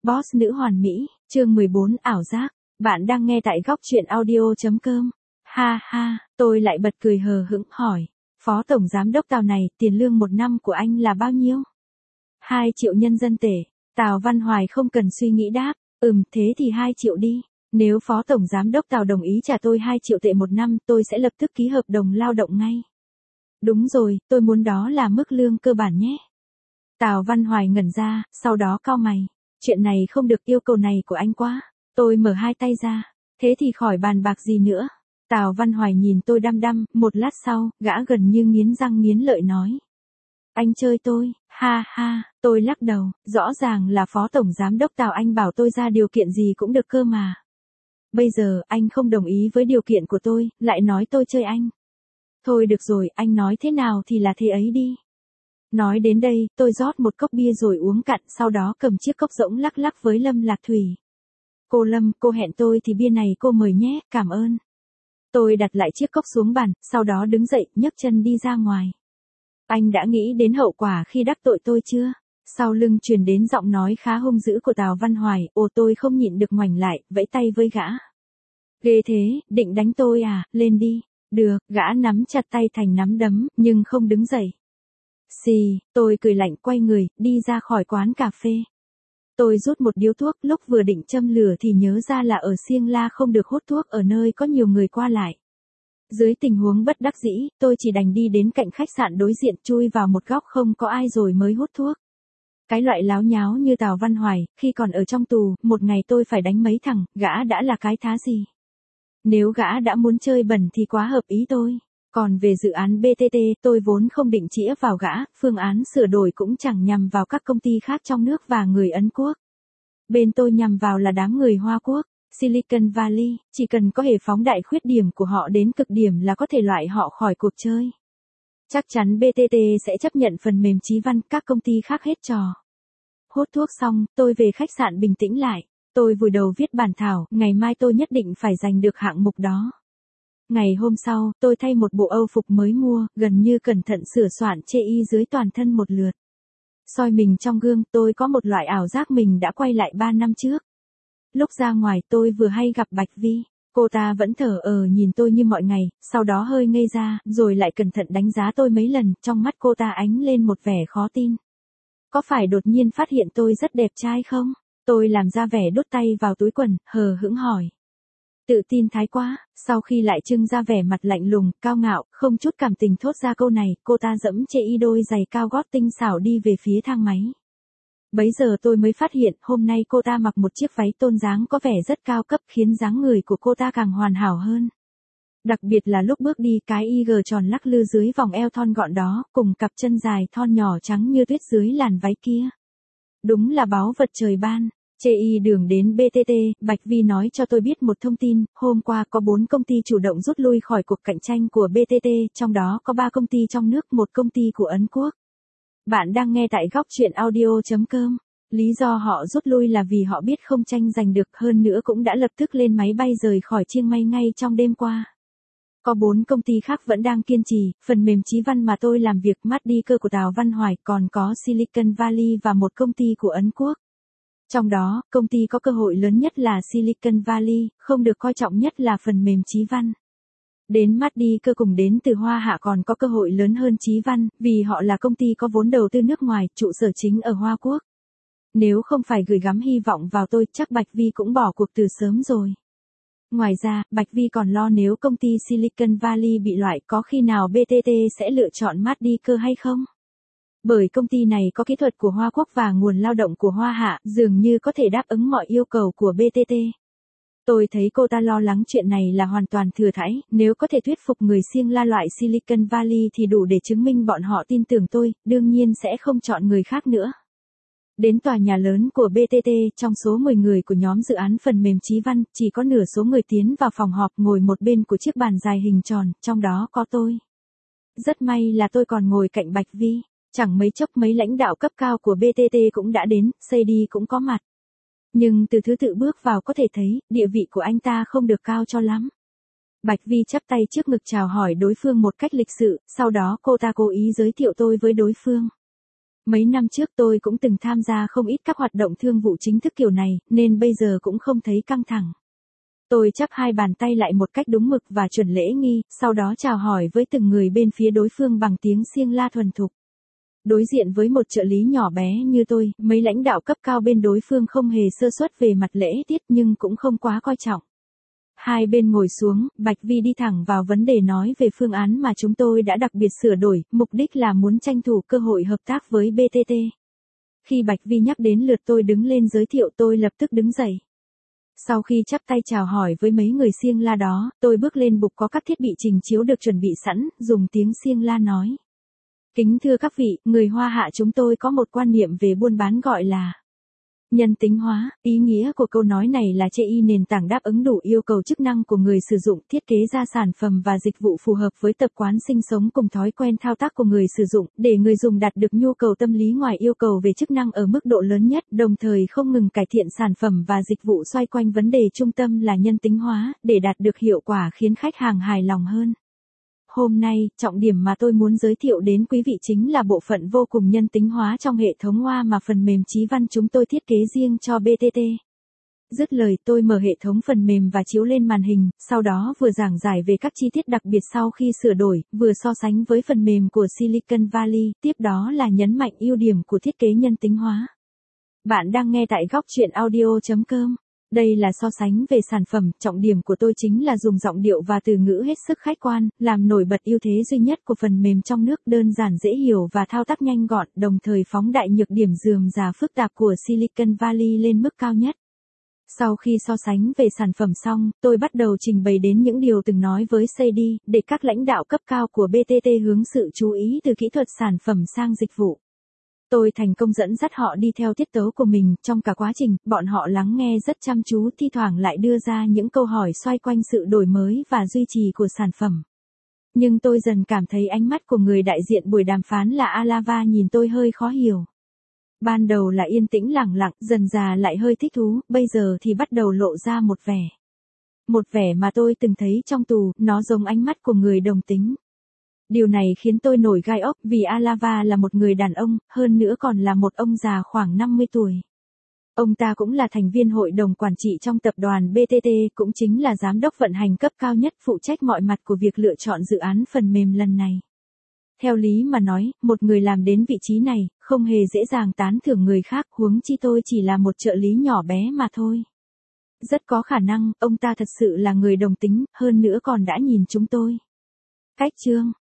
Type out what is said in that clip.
Boss nữ hoàn mỹ, chương 14 ảo giác. Bạn đang nghe tại góc truyện audio.com. Ha ha, tôi lại bật cười hờ hững hỏi. Phó Tổng Giám đốc Tào này, tiền lương một năm của anh là bao nhiêu? 2 triệu nhân dân tệ. Tào Văn Hoài không cần suy nghĩ đáp. Thế thì 2 triệu đi. Nếu Phó Tổng Giám đốc Tào đồng ý trả tôi 2 triệu tệ một năm, tôi sẽ lập tức ký hợp đồng lao động ngay. Đúng rồi, tôi muốn đó là mức lương cơ bản nhé. Tào Văn Hoài ngẩn ra, sau đó cau mày. Chuyện này không được, yêu cầu này của anh quá. Tôi mở hai tay ra. Thế thì khỏi bàn bạc gì nữa. Tào Văn Hoài nhìn tôi đăm đăm, một lát sau, gã gần như nghiến răng nghiến lợi nói. Anh chơi tôi, ha ha, tôi lắc đầu, rõ ràng là Phó Tổng Giám đốc Tào, anh bảo tôi ra điều kiện gì cũng được cơ mà. Bây giờ, anh không đồng ý với điều kiện của tôi, lại nói tôi chơi anh. Thôi được rồi, anh nói thế nào thì là thế ấy đi. Nói đến đây, tôi rót một cốc bia rồi uống cạn, sau đó cầm chiếc cốc rỗng lắc lắc với Lâm Lạc Thủy. Cô Lâm, cô hẹn tôi thì bia này cô mời nhé, cảm ơn. Tôi đặt lại chiếc cốc xuống bàn, sau đó đứng dậy, nhấc chân đi ra ngoài. Anh đã nghĩ đến hậu quả khi đắc tội tôi chưa? Sau lưng truyền đến giọng nói khá hung dữ của Tào Văn Hoài, tôi không nhịn được ngoảnh lại, vẫy tay với gã. Ghê thế, định đánh tôi à, lên đi. Được, gã nắm chặt tay thành nắm đấm, nhưng không đứng dậy. Xì, tôi cười lạnh quay người, đi ra khỏi quán cà phê. Tôi rút một điếu thuốc, lúc vừa định châm lửa thì nhớ ra là ở Siêng La không được hút thuốc ở nơi có nhiều người qua lại. Dưới tình huống bất đắc dĩ, tôi chỉ đành đi đến cạnh khách sạn đối diện, chui vào một góc không có ai rồi mới hút thuốc. Cái loại láo nháo như Tào Văn Hoài, khi còn ở trong tù, một ngày tôi phải đánh mấy thằng, gã đã là cái thá gì. Nếu gã đã muốn chơi bẩn thì quá hợp ý tôi. Còn về dự án BTT, tôi vốn không định chĩa vào gã, phương án sửa đổi cũng chẳng nhằm vào các công ty khác trong nước và người Ấn Quốc. Bên tôi nhằm vào là đám người Hoa Quốc, Silicon Valley, chỉ cần có hề phóng đại khuyết điểm của họ đến cực điểm là có thể loại họ khỏi cuộc chơi. Chắc chắn BTT sẽ chấp nhận phần mềm Chí Văn, các công ty khác hết trò. Hút thuốc xong, tôi về khách sạn bình tĩnh lại. Tôi vùi đầu viết bản thảo, ngày mai tôi nhất định phải giành được hạng mục đó. Ngày hôm sau, tôi thay một bộ Âu phục mới mua, gần như cẩn thận sửa soạn chê y dưới toàn thân một lượt. Soi mình trong gương, tôi có một loại ảo giác mình đã quay lại 3 năm trước. Lúc ra ngoài, tôi vừa hay gặp Bạch Vi. Cô ta vẫn thờ nhìn tôi như mọi ngày, sau đó hơi ngây ra, rồi lại cẩn thận đánh giá tôi mấy lần, trong mắt cô ta ánh lên một vẻ khó tin. Có phải đột nhiên phát hiện tôi rất đẹp trai không? Tôi làm ra vẻ đút tay vào túi quần, hờ hững hỏi. Tự tin thái quá, sau khi lại trưng ra vẻ mặt lạnh lùng, cao ngạo, không chút cảm tình thốt ra câu này, cô ta giẫm chê y đôi giày cao gót tinh xảo đi về phía thang máy. Bấy giờ tôi mới phát hiện, hôm nay cô ta mặc một chiếc váy tôn dáng có vẻ rất cao cấp, khiến dáng người của cô ta càng hoàn hảo hơn. Đặc biệt là lúc bước đi, cái y gờ tròn lắc lư dưới vòng eo thon gọn đó, cùng cặp chân dài thon nhỏ trắng như tuyết dưới làn váy kia. Đúng là báu vật trời ban. Chê y đường đến BTT, Bạch Vi nói cho tôi biết một thông tin, hôm qua có 4 công ty chủ động rút lui khỏi cuộc cạnh tranh của BTT, trong đó có 3 công ty trong nước, một công ty của Ấn Quốc. Bạn đang nghe tại góc truyện audio.com. Lý do họ rút lui là vì họ biết không tranh giành được, hơn nữa cũng đã lập tức lên máy bay rời khỏi Chiang Mai ngay trong đêm qua. Có 4 công ty khác vẫn đang kiên trì, phần mềm Chí Văn mà tôi làm việc mắt đi cơ của Tào Văn Hoài, còn có Silicon Valley và một công ty của Ấn Quốc. Trong đó, công ty có cơ hội lớn nhất là Silicon Valley, không được coi trọng nhất là phần mềm Chí Văn. Đến mắt đi cơ cùng đến từ Hoa Hạ còn có cơ hội lớn hơn Chí Văn, vì họ là công ty có vốn đầu tư nước ngoài, trụ sở chính ở Hoa Quốc. Nếu không phải gửi gắm hy vọng vào tôi, chắc Bạch Vi cũng bỏ cuộc từ sớm rồi. Ngoài ra, Bạch Vi còn lo nếu công ty Silicon Valley bị loại, có khi nào BTT sẽ lựa chọn mắt đi cơ hay không? Bởi công ty này có kỹ thuật của Hoa Quốc và nguồn lao động của Hoa Hạ, dường như có thể đáp ứng mọi yêu cầu của BTT. Tôi thấy cô ta lo lắng chuyện này là hoàn toàn thừa thãi, nếu có thể thuyết phục người Siêng La loại Silicon Valley thì đủ để chứng minh bọn họ tin tưởng tôi, đương nhiên sẽ không chọn người khác nữa. Đến tòa nhà lớn của BTT, trong số 10 người của nhóm dự án phần mềm Chí Văn, chỉ có nửa số người tiến vào phòng họp ngồi một bên của chiếc bàn dài hình tròn, trong đó có tôi. Rất may là tôi còn ngồi cạnh Bạch Vi. Chẳng mấy chốc mấy lãnh đạo cấp cao của BTT cũng đã đến, Sady cũng có mặt. Nhưng từ thứ tự bước vào có thể thấy, địa vị của anh ta không được cao cho lắm. Bạch Vi chắp tay trước ngực chào hỏi đối phương một cách lịch sự, sau đó cô ta cố ý giới thiệu tôi với đối phương. Mấy năm trước tôi cũng từng tham gia không ít các hoạt động thương vụ chính thức kiểu này, nên bây giờ cũng không thấy căng thẳng. Tôi chắp hai bàn tay lại một cách đúng mực và chuẩn lễ nghi, sau đó chào hỏi với từng người bên phía đối phương bằng tiếng Xiêng La thuần thục. Đối diện với một trợ lý nhỏ bé như tôi, mấy lãnh đạo cấp cao bên đối phương không hề sơ suất về mặt lễ tiết nhưng cũng không quá coi trọng. Hai bên ngồi xuống, Bạch Vi đi thẳng vào vấn đề nói về phương án mà chúng tôi đã đặc biệt sửa đổi, mục đích là muốn tranh thủ cơ hội hợp tác với BTT. Khi Bạch Vi nhắc đến lượt tôi đứng lên giới thiệu, tôi lập tức đứng dậy. Sau khi chắp tay chào hỏi với mấy người Xiêng La đó, tôi bước lên bục có các thiết bị trình chiếu được chuẩn bị sẵn, dùng tiếng Xiêng La nói. Kính thưa các vị, người Hoa Hạ chúng tôi có một quan niệm về buôn bán gọi là nhân tính hóa. Ý nghĩa của câu nói này là chê nền tảng đáp ứng đủ yêu cầu chức năng của người sử dụng, thiết kế ra sản phẩm và dịch vụ phù hợp với tập quán sinh sống cùng thói quen thao tác của người sử dụng, để người dùng đạt được nhu cầu tâm lý ngoài yêu cầu về chức năng ở mức độ lớn nhất, đồng thời không ngừng cải thiện sản phẩm và dịch vụ xoay quanh vấn đề trung tâm là nhân tính hóa, để đạt được hiệu quả khiến khách hàng hài lòng hơn. Hôm nay, trọng điểm mà tôi muốn giới thiệu đến quý vị chính là bộ phận vô cùng nhân tính hóa trong hệ thống Hoa mà phần mềm Chí Văn chúng tôi thiết kế riêng cho BTT. Dứt lời, tôi mở hệ thống phần mềm và chiếu lên màn hình, sau đó vừa giảng giải về các chi tiết đặc biệt sau khi sửa đổi, vừa so sánh với phần mềm của Silicon Valley, tiếp đó là nhấn mạnh ưu điểm của thiết kế nhân tính hóa. Bạn đang nghe tại góc truyện audio.com. Đây là so sánh về sản phẩm, trọng điểm của tôi chính là dùng giọng điệu và từ ngữ hết sức khách quan, làm nổi bật ưu thế duy nhất của phần mềm trong nước, đơn giản dễ hiểu và thao tác nhanh gọn, đồng thời phóng đại nhược điểm rườm rà phức tạp của Silicon Valley lên mức cao nhất. Sau khi so sánh về sản phẩm xong, tôi bắt đầu trình bày đến những điều từng nói với Sadie, để các lãnh đạo cấp cao của BTT hướng sự chú ý từ kỹ thuật sản phẩm sang dịch vụ. Tôi thành công dẫn dắt họ đi theo tiết tấu của mình, trong cả quá trình, bọn họ lắng nghe rất chăm chú, thi thoảng lại đưa ra những câu hỏi xoay quanh sự đổi mới và duy trì của sản phẩm. Nhưng tôi dần cảm thấy ánh mắt của người đại diện buổi đàm phán là Alava nhìn tôi hơi khó hiểu. Ban đầu là yên tĩnh lẳng lặng, dần dà lại hơi thích thú, bây giờ thì bắt đầu lộ ra một vẻ. Một vẻ mà tôi từng thấy trong tù, nó giống ánh mắt của người đồng tính. Điều này khiến tôi nổi gai ốc vì Alava là một người đàn ông, hơn nữa còn là một ông già khoảng 50 tuổi. Ông ta cũng là thành viên hội đồng quản trị trong tập đoàn BTT, cũng chính là giám đốc vận hành cấp cao nhất phụ trách mọi mặt của việc lựa chọn dự án phần mềm lần này. Theo lý mà nói, một người làm đến vị trí này, không hề dễ dàng tán thưởng người khác, huống chi tôi chỉ là một trợ lý nhỏ bé mà thôi. Rất có khả năng, ông ta thật sự là người đồng tính, hơn nữa còn đã nhìn chúng tôi. Cách chương